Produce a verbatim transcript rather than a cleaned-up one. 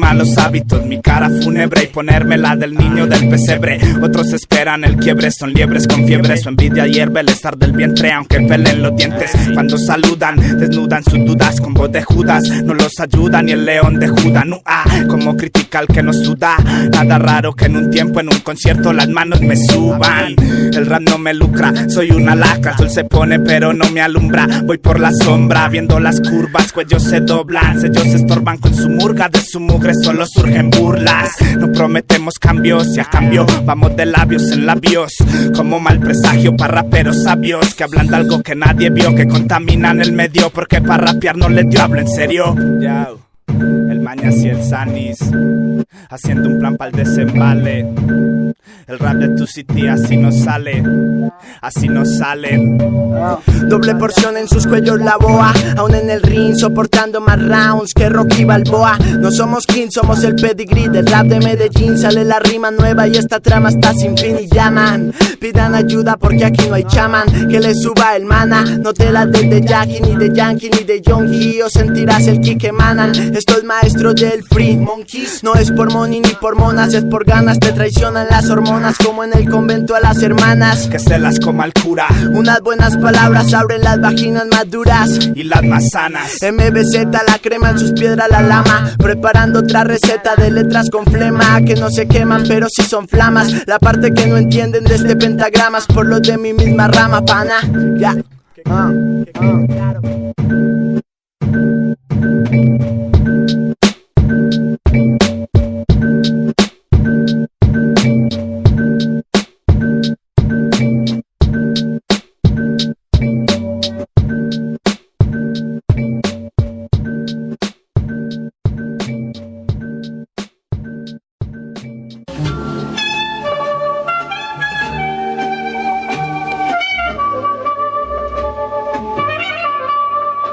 malos hábitos, mi cara fúnebre y ponerme la del niño del pesebre. Otros esperan el quiebre, son liebres con fiebre. Su envidia hierve el estar del vientre, aunque peleen los dientes. Cuando saludan, desnudan sus dudas con voz de Judas. No los ayuda ni el león de Judá. No, ah, como critica al que no suda. Nada raro que en un tiempo, en un concierto, las manos me suban. El rap no me lucra, soy una lacra. El sol se pone pero no me alumbra. Voy por la sombra, viendo las curvas, cuellos se doblan, sellos se estorban con su murga. De su mugre solo surgen burlas. No prometemos cambios y a cambio vamos de labios en labios. Como mal presagio para raperos sabios que hablan de algo que nadie vio, que contaminan el medio porque para rapear no les dio. Hablo en serio. Yo, el Mañas y el Sanis haciendo un plan para el desembale. El rap de tu city así no sale, así no salen. Doble porción en sus cuellos la boa, aún en el ring soportando más rounds que Rocky Balboa. No somos King, somos el pedigree del rap de Medellín. Sale la rima nueva y esta trama está sin fin y llaman. Pidan ayuda porque aquí no hay chaman que le suba el mana. No te la des de Jackie, ni de Yankee, ni de Yonky, o sentirás el ki que emanan. Esto es maestro del free monkeys. No es por money ni por monas, es por ganas. Te traicionan las hormonas como en el convento a las hermanas. Que se las coma el cura. Unas buenas palabras abren las vaginas más duras y las más sanas. M B Z la crema, en sus piedras la lama. Preparando otra receta de letras con flema que no se queman pero sí son flamas. La parte que no entienden de este pentagramas por los de mi misma rama, pana. Ya. Yeah. Uh, uh.